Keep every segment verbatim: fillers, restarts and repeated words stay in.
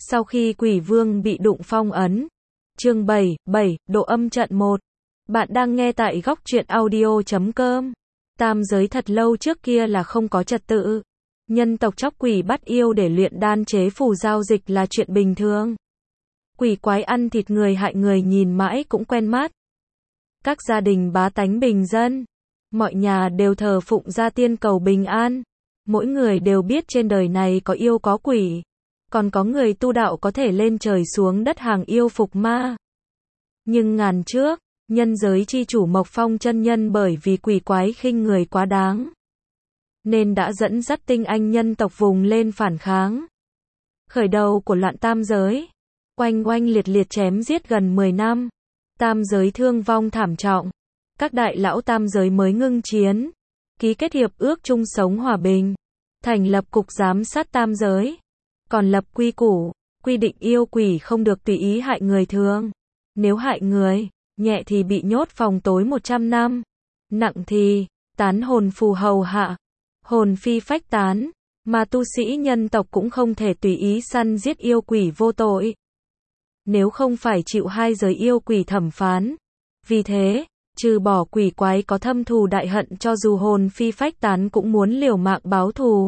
Sau khi quỷ vương bị đụng phong ấn. Chương bảy, bảy, độ âm trận một. Bạn đang nghe tại góc truyện audio chấm com. Tam giới thật lâu trước kia là không có trật tự. Nhân tộc chóc quỷ bắt yêu để luyện đan chế phù giao dịch là chuyện bình thường. Quỷ quái ăn thịt người hại người nhìn mãi cũng quen mắt. Các gia đình bá tánh bình dân, mọi nhà đều thờ phụng gia tiên cầu bình an. Mỗi người đều biết trên đời này có yêu có quỷ. Còn có người tu đạo có thể lên trời xuống đất hàng yêu phục ma. Nhưng ngàn trước, nhân giới chi chủ Mộc Phong chân nhân bởi vì quỷ quái khinh người quá đáng, nên đã dẫn dắt tinh anh nhân tộc vùng lên phản kháng. Khởi đầu của loạn tam giới, oanh oanh liệt liệt chém giết gần mười năm. Tam giới thương vong thảm trọng. Các đại lão tam giới mới ngưng chiến, ký kết hiệp ước chung sống hòa bình, thành lập cục giám sát tam giới, còn lập quy củ, quy định yêu quỷ không được tùy ý hại người thường. Nếu hại người, nhẹ thì bị nhốt phòng tối một trăm năm, nặng thì tán hồn phù hầu hạ, hồn phi phách tán, mà tu sĩ nhân tộc cũng không thể tùy ý săn giết yêu quỷ vô tội. Nếu không phải chịu hai giới yêu quỷ thẩm phán. Vì thế, trừ bỏ quỷ quái có thâm thù đại hận cho dù hồn phi phách tán cũng muốn liều mạng báo thù.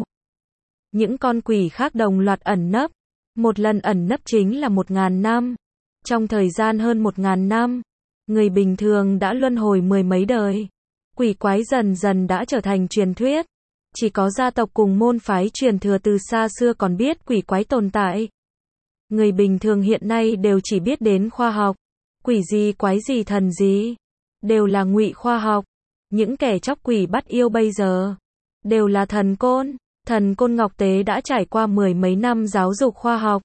Những con quỷ khác đồng loạt ẩn nấp. Một lần ẩn nấp chính là một ngàn năm. Trong thời gian hơn một ngàn năm, người bình thường đã luân hồi mười mấy đời. Quỷ quái dần dần đã trở thành truyền thuyết. Chỉ có gia tộc cùng môn phái truyền thừa từ xa xưa còn biết quỷ quái tồn tại. Người bình thường hiện nay đều chỉ biết đến khoa học. Quỷ gì quái gì thần gì, đều là ngụy khoa học. Những kẻ chóc quỷ bắt yêu bây giờ đều là thần côn. Thần côn Ngọc Tế đã trải qua mười mấy năm giáo dục khoa học,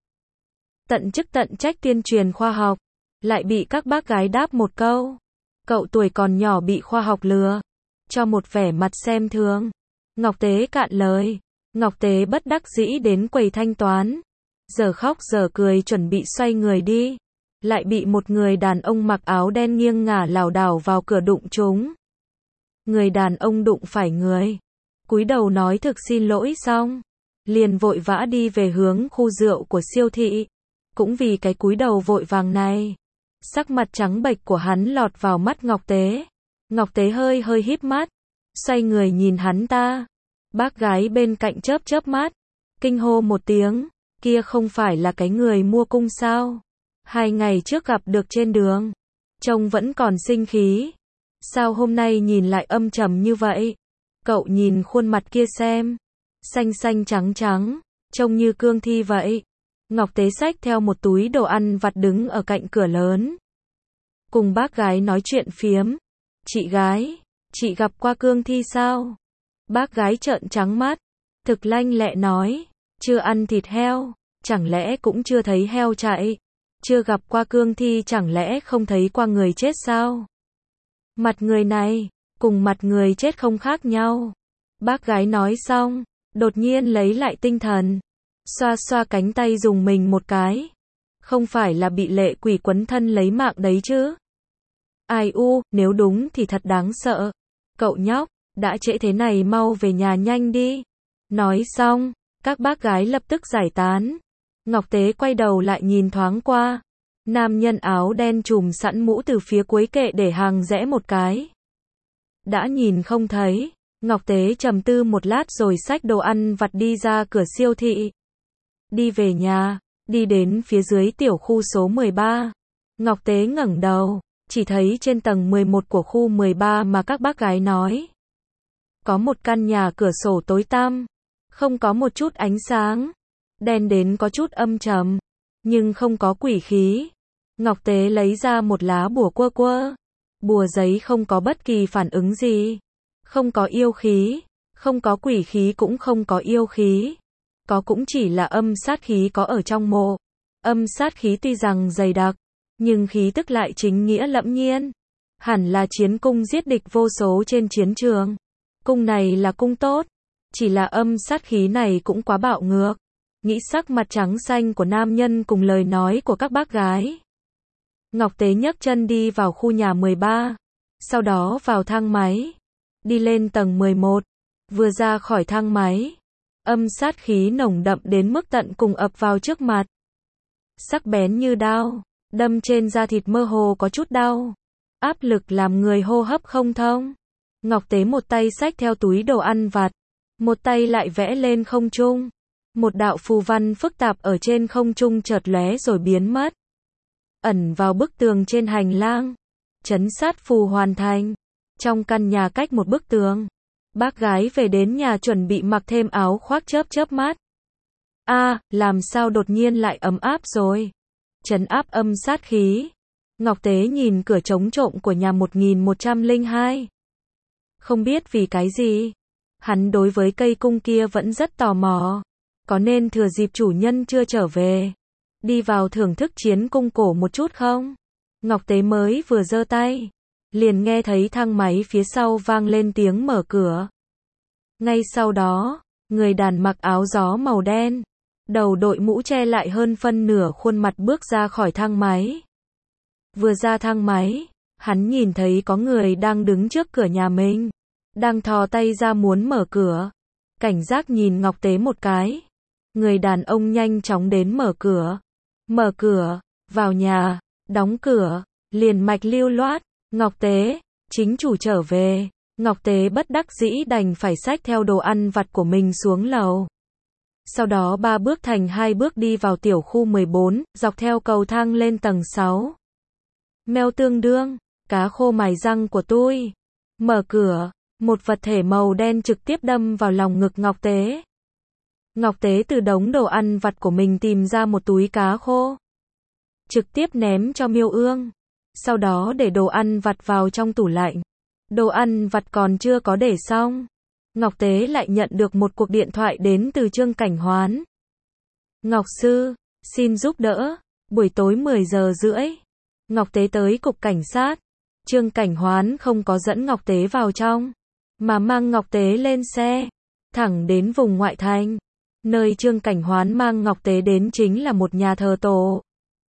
tận chức tận trách tuyên truyền khoa học, lại bị các bác gái đáp một câu. Cậu tuổi còn nhỏ bị khoa học lừa, cho một vẻ mặt xem thường. Ngọc Tế cạn lời. Ngọc Tế bất đắc dĩ đến quầy thanh toán, giờ khóc giờ cười chuẩn bị xoay người đi, lại bị một người đàn ông mặc áo đen nghiêng ngả lảo đảo vào cửa đụng trúng. Người đàn ông đụng phải người, cúi đầu nói thực xin lỗi xong, liền vội vã đi về hướng khu rượu của siêu thị. Cũng vì cái cúi đầu vội vàng này, sắc mặt trắng bệch của hắn lọt vào mắt Ngọc Tế. Ngọc Tế hơi hơi híp mắt, xoay người nhìn hắn ta. Bác gái bên cạnh chớp chớp mắt, kinh hô một tiếng, kia không phải là cái người mua cung sao? Hai ngày trước gặp được trên đường, trông vẫn còn sinh khí. Sao hôm nay nhìn lại âm trầm như vậy? Cậu nhìn khuôn mặt kia xem, xanh xanh trắng trắng, trông như cương thi vậy. Ngọc Tế xách theo một túi đồ ăn vặt đứng ở cạnh cửa lớn, cùng bác gái nói chuyện phiếm. Chị gái, chị gặp qua cương thi sao? Bác gái trợn trắng mắt, thực lanh lẹ nói, chưa ăn thịt heo, chẳng lẽ cũng chưa thấy heo chạy? Chưa gặp qua cương thi chẳng lẽ không thấy qua người chết sao? Mặt người này, cùng mặt người chết không khác nhau. Bác gái nói xong, đột nhiên lấy lại tinh thần, xoa xoa cánh tay dùng mình một cái. Không phải là bị lệ quỷ quấn thân lấy mạng đấy chứ? Ai u, nếu đúng thì thật đáng sợ. Cậu nhóc, đã trễ thế này mau về nhà nhanh đi. Nói xong, các bác gái lập tức giải tán. Ngọc Tế quay đầu lại nhìn thoáng qua. Nam nhân áo đen trùm sẵn mũ từ phía cuối kệ để hàng rẽ một cái. Đã nhìn không thấy, Ngọc Tế trầm tư một lát rồi xách đồ ăn vặt đi ra cửa siêu thị. Đi về nhà, đi đến phía dưới tiểu khu số mười ba. Ngọc Tế ngẩng đầu, chỉ thấy trên tầng mười một của khu mười ba mà các bác gái nói. Có một căn nhà cửa sổ tối tăm, không có một chút ánh sáng, đen đến có chút âm trầm, nhưng không có quỷ khí. Ngọc Tế lấy ra một lá bùa quơ quơ. Bùa giấy không có bất kỳ phản ứng gì. Không có yêu khí, không có quỷ khí cũng không có yêu khí. Có cũng chỉ là âm sát khí có ở trong mộ. Âm sát khí tuy rằng dày đặc, nhưng khí tức lại chính nghĩa lẫm nhiên. Hẳn là chiến cung giết địch vô số trên chiến trường. Cung này là cung tốt, chỉ là âm sát khí này cũng quá bạo ngược. Nghĩ sắc mặt trắng xanh của nam nhân cùng lời nói của các bác gái, Ngọc Tế nhấc chân đi vào khu nhà mười ba, sau đó vào thang máy, đi lên tầng mười một. Vừa ra khỏi thang máy, âm sát khí nồng đậm đến mức tận cùng ập vào trước mặt. sắc bén như đao, đâm trên da thịt mơ hồ có chút đau, áp lực làm người hô hấp không thông. Ngọc Tế một tay xách theo túi đồ ăn vặt, một tay lại vẽ lên không trung. Một đạo phù văn phức tạp ở trên không trung chợt lóe rồi biến mất, ẩn vào bức tường trên hành lang. Trấn sát phù hoàn thành. Trong căn nhà cách một bức tường, bác gái về đến nhà chuẩn bị mặc thêm áo khoác chớp chớp mắt. A, à, làm sao đột nhiên lại ấm áp rồi? Trấn áp âm sát khí. Ngọc Tế nhìn cửa trống trộm của nhà một nghìn một trăm lẻ hai. Không biết vì cái gì, hắn đối với cây cung kia vẫn rất tò mò. Có nên thừa dịp chủ nhân chưa trở về, đi vào thưởng thức chiến cung cổ một chút không? Ngọc Tế mới vừa giơ tay, liền nghe thấy thang máy phía sau vang lên tiếng mở cửa. Ngay sau đó, người đàn mặc áo gió màu đen, đầu đội mũ che lại hơn phân nửa khuôn mặt bước ra khỏi thang máy. Vừa ra thang máy, hắn nhìn thấy có người đang đứng trước cửa nhà mình, đang thò tay ra muốn mở cửa. Cảnh giác nhìn Ngọc Tế một cái. Người đàn ông nhanh chóng đến mở cửa. Mở cửa, vào nhà, đóng cửa, liền mạch lưu loát. Ngọc Tế, chính chủ trở về. Ngọc Tế bất đắc dĩ đành phải xách theo đồ ăn vặt của mình xuống lầu. Sau đó ba bước thành hai bước đi vào tiểu khu mười bốn, dọc theo cầu thang lên tầng sáu. Mèo tương đương, cá khô mài răng của tôi. Mở cửa, một vật thể màu đen trực tiếp đâm vào lòng ngực Ngọc Tế. Ngọc Tế từ đống đồ ăn vặt của mình tìm ra một túi cá khô, trực tiếp ném cho Miêu Ương. Sau đó để đồ ăn vặt vào trong tủ lạnh. Đồ ăn vặt còn chưa có để xong, Ngọc Tế lại nhận được một cuộc điện thoại đến từ Trương Cảnh Hoán. Ngọc sư, xin giúp đỡ, buổi tối mười giờ rưỡi, Ngọc Tế tới cục cảnh sát. Trương Cảnh Hoán không có dẫn Ngọc Tế vào trong, mà mang Ngọc Tế lên xe, thẳng đến vùng ngoại thành. Nơi Trương Cảnh Hoán mang Ngọc Tế đến chính là một nhà thờ tổ.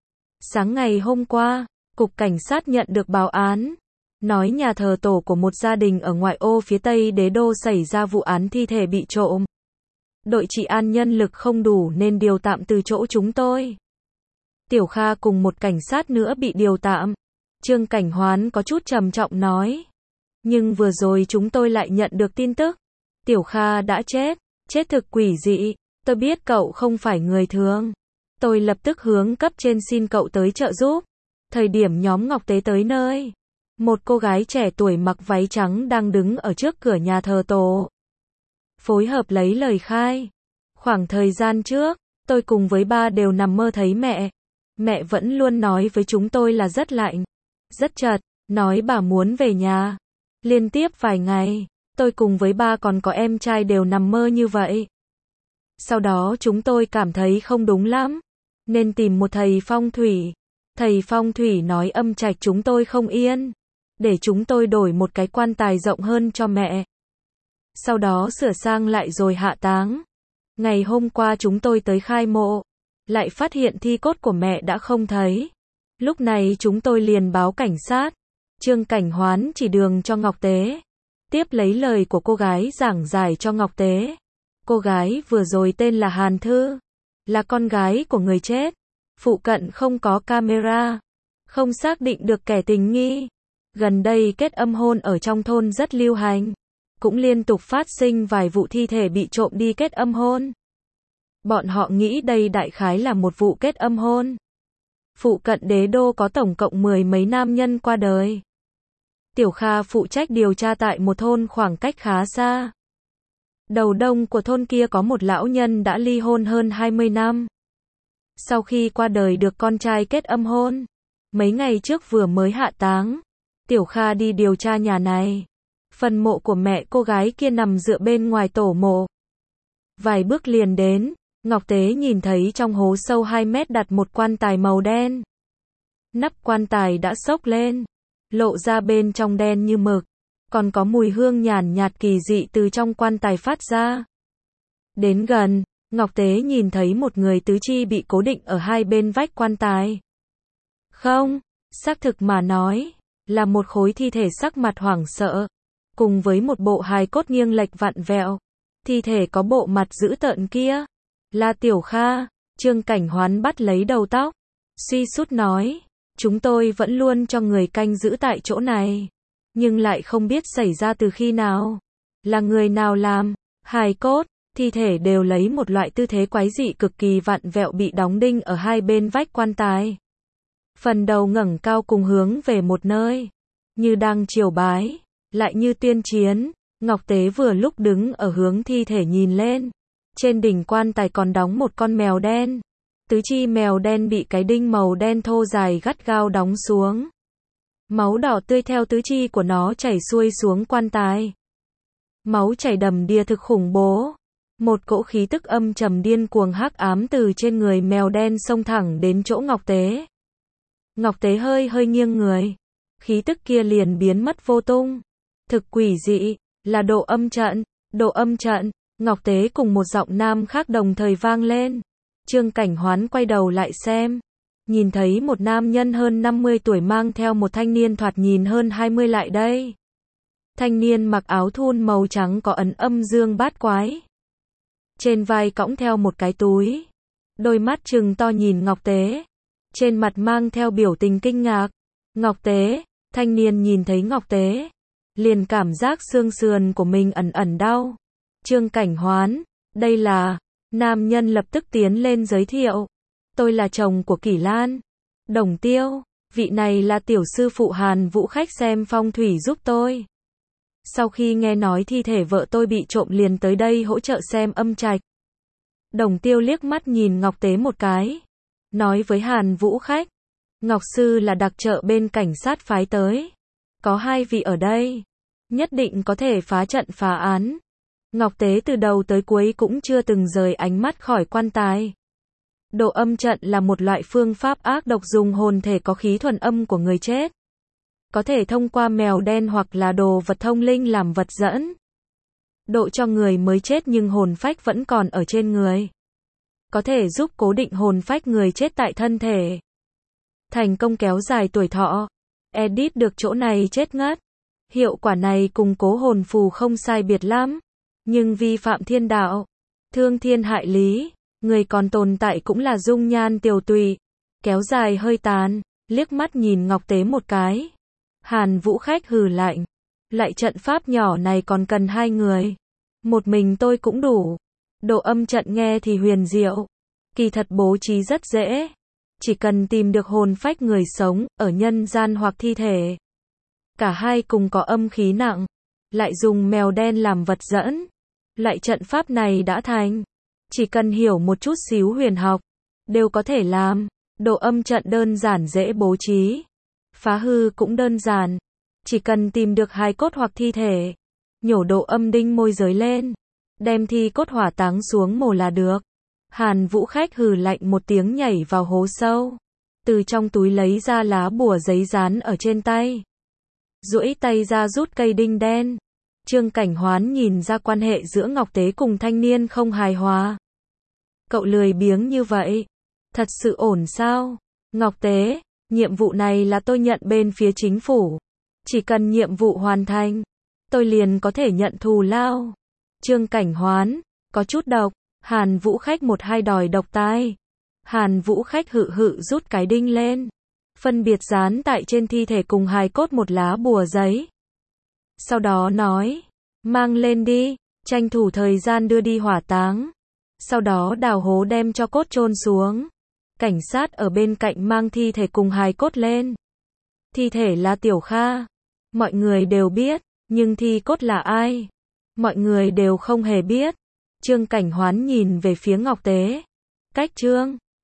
Sáng ngày hôm qua, cục cảnh sát nhận được báo án, nói nhà thờ tổ của một gia đình ở ngoại ô phía Tây Đế Đô xảy ra vụ án thi thể bị trộm. Đội trị an nhân lực không đủ nên điều tạm từ chỗ chúng tôi. Tiểu Kha cùng một cảnh sát nữa bị điều tạm. Trương Cảnh Hoán có chút trầm trọng nói. Nhưng vừa rồi chúng tôi lại nhận được tin tức. Tiểu Kha đã chết, chết thực quỷ dị. Tôi biết cậu không phải người thường. Tôi lập tức hướng cấp trên xin cậu tới trợ giúp. Thời điểm nhóm Ngọc Tế tới nơi, một cô gái trẻ tuổi mặc váy trắng đang đứng ở trước cửa nhà thờ tổ. Phối hợp lấy lời khai. Khoảng thời gian trước, tôi cùng với ba đều nằm mơ thấy mẹ. Mẹ vẫn luôn nói với chúng tôi là rất lạnh, rất chật, nói bà muốn về nhà. Liên tiếp vài ngày, tôi cùng với ba còn có em trai đều nằm mơ như vậy. Sau đó chúng tôi cảm thấy không đúng lắm, nên tìm một thầy phong thủy. Thầy phong thủy nói âm trạch chúng tôi không yên, để chúng tôi đổi một cái quan tài rộng hơn cho mẹ. Sau đó sửa sang lại rồi hạ táng. Ngày hôm qua chúng tôi tới khai mộ, lại phát hiện thi cốt của mẹ đã không thấy. Lúc này chúng tôi liền báo cảnh sát. Trương Cảnh Hoán chỉ đường cho Ngọc Tế, tiếp lấy lời của cô gái giảng giải cho Ngọc Tế. Cô gái vừa rồi tên là Hàn Thư, là con gái của người chết. Phụ cận không có camera, không xác định được kẻ tình nghi. Gần đây kết âm hôn ở trong thôn rất lưu hành, cũng liên tục phát sinh vài vụ thi thể bị trộm đi kết âm hôn. Bọn họ nghĩ đây đại khái là một vụ kết âm hôn. Phụ cận Đế Đô có tổng cộng mười mấy nam nhân qua đời. Tiểu Kha phụ trách điều tra tại một thôn khoảng cách khá xa. Đầu đông của thôn kia có một lão nhân đã ly hôn hơn hai mươi năm. Sau khi qua đời được con trai kết âm hôn, mấy ngày trước vừa mới hạ táng. Tiểu Kha đi điều tra nhà này. Phần mộ của mẹ cô gái kia nằm dựa bên ngoài tổ mộ. Vài bước liền đến, Ngọc Tế nhìn thấy trong hố sâu hai mét đặt một quan tài màu đen. Nắp quan tài đã xốc lên, lộ ra bên trong đen như mực, còn có mùi hương nhàn nhạt kỳ dị từ trong quan tài phát ra. Đến gần, Ngọc Tế nhìn thấy một người tứ chi bị cố định ở hai bên vách quan tài. Không, xác thực mà nói, là một khối thi thể sắc mặt hoảng sợ, cùng với một bộ hài cốt nghiêng lệch vặn vẹo. Thi thể có bộ mặt dữ tợn kia, là Tiểu Kha. Trương Cảnh Hoán bắt lấy đầu tóc, suy sút nói, chúng tôi vẫn luôn cho người canh giữ tại chỗ này, nhưng lại không biết xảy ra từ khi nào, là người nào làm, hài cốt, thi thể đều lấy một loại tư thế quái dị cực kỳ vặn vẹo bị đóng đinh ở hai bên vách quan tài. Phần đầu ngẩng cao cùng hướng về một nơi, như đang triều bái, lại như tuyên chiến. Ngọc Tế vừa lúc đứng ở hướng thi thể nhìn lên. Trên đỉnh quan tài còn đóng một con mèo đen. Tứ chi mèo đen bị cái đinh màu đen thô dài gắt gao đóng xuống. Máu đỏ tươi theo tứ chi của nó chảy xuôi xuống quan tài. Máu chảy đầm đìa thực khủng bố. Một cỗ khí tức âm trầm điên cuồng hắc ám từ trên người mèo đen xông thẳng đến chỗ Ngọc Tế. Ngọc Tế hơi hơi nghiêng người. Khí tức kia liền biến mất vô tung. Thực quỷ dị, là độ âm trận, độ âm trận. Ngọc Tế cùng một giọng nam khác đồng thời vang lên. Trương Cảnh Hoán quay đầu lại xem. Nhìn thấy một nam nhân hơn năm mươi tuổi mang theo một thanh niên thoạt nhìn hơn hai mươi lại đây. Thanh niên mặc áo thun màu trắng có ấn âm dương bát quái. Trên vai cõng theo một cái túi. Đôi mắt trừng to nhìn Ngọc Tế. Trên mặt mang theo biểu tình kinh ngạc. Ngọc Tế, thanh niên nhìn thấy Ngọc Tế. Liền cảm giác xương sườn của mình ẩn ẩn đau. Trương Cảnh Hoán, đây là... Nam nhân lập tức tiến lên giới thiệu. Tôi là chồng của Kỷ Lan. Đồng Tiêu, vị này là tiểu sư phụ Hàn Vũ khách xem phong thủy giúp tôi. Sau khi nghe nói thi thể vợ tôi bị trộm liền tới đây hỗ trợ xem âm trạch. Đồng Tiêu liếc mắt nhìn Ngọc Tế một cái. Nói với Hàn Vũ khách. Ngọc Sư là đặc trợ bên cảnh sát phái tới. Có hai vị ở đây. Nhất định có thể phá trận phá án. Ngọc Tế từ đầu tới cuối cũng chưa từng rời ánh mắt khỏi quan tài. Độ âm trận là một loại phương pháp ác độc dùng hồn thể có khí thuần âm của người chết. Có thể thông qua mèo đen hoặc là đồ vật thông linh làm vật dẫn. Độ cho người mới chết nhưng hồn phách vẫn còn ở trên người. Có thể giúp cố định hồn phách người chết tại thân thể. Thành công kéo dài tuổi thọ. Edit được chỗ này chết ngất. Hiệu quả này cùng cố hồn phù không sai biệt lắm. Nhưng vi phạm thiên đạo. Thương thiên hại lý. Người còn tồn tại cũng là dung nhan tiều tụy. Kéo dài hơi tàn. Liếc mắt nhìn Ngọc Tế một cái. Hàn Vũ khách hừ lạnh. Lại trận pháp nhỏ này còn cần hai người. Một mình tôi cũng đủ. Độ âm trận nghe thì huyền diệu. Kỳ thật bố trí rất dễ. Chỉ cần tìm được hồn phách người sống, ở nhân gian hoặc thi thể. Cả hai cùng có âm khí nặng. Lại dùng mèo đen làm vật dẫn. Lại trận pháp này đã thành. Chỉ cần hiểu một chút xíu huyền học. Đều có thể làm. Độ âm trận đơn giản dễ bố trí. Phá hư cũng đơn giản. Chỉ cần tìm được hài cốt hoặc thi thể. Nhổ độ âm đinh môi giới lên. Đem thi cốt hỏa táng xuống mồ là được. Hàn Vũ khách hừ lạnh một tiếng nhảy vào hố sâu. Từ trong túi lấy ra lá bùa giấy dán ở trên tay. Duỗi tay ra rút cây đinh đen. Trương Cảnh Hoán nhìn ra quan hệ giữa Ngọc Tế cùng thanh niên không hài hòa. Cậu lười biếng như vậy. Thật sự ổn sao? Ngọc Tế, nhiệm vụ này là tôi nhận bên phía chính phủ. Chỉ cần nhiệm vụ hoàn thành, tôi liền có thể nhận thù lao. Trương Cảnh Hoán, có chút độc. Hàn Vũ khách một hai đòi độc tai. Hàn Vũ khách hự hự rút cái đinh lên. Phân biệt dán tại trên thi thể cùng hài cốt một lá bùa giấy. Sau đó nói, mang lên đi, tranh thủ thời gian đưa đi hỏa táng. Sau đó đào hố đem cho cốt chôn xuống. Cảnh sát ở bên cạnh mang thi thể cùng hài cốt lên. Thi thể là Tiểu Kha. Mọi người đều biết, nhưng thi cốt là ai? Mọi người đều không hề biết. Trương Cảnh Hoán nhìn về phía Ngọc Tế. Cách Trương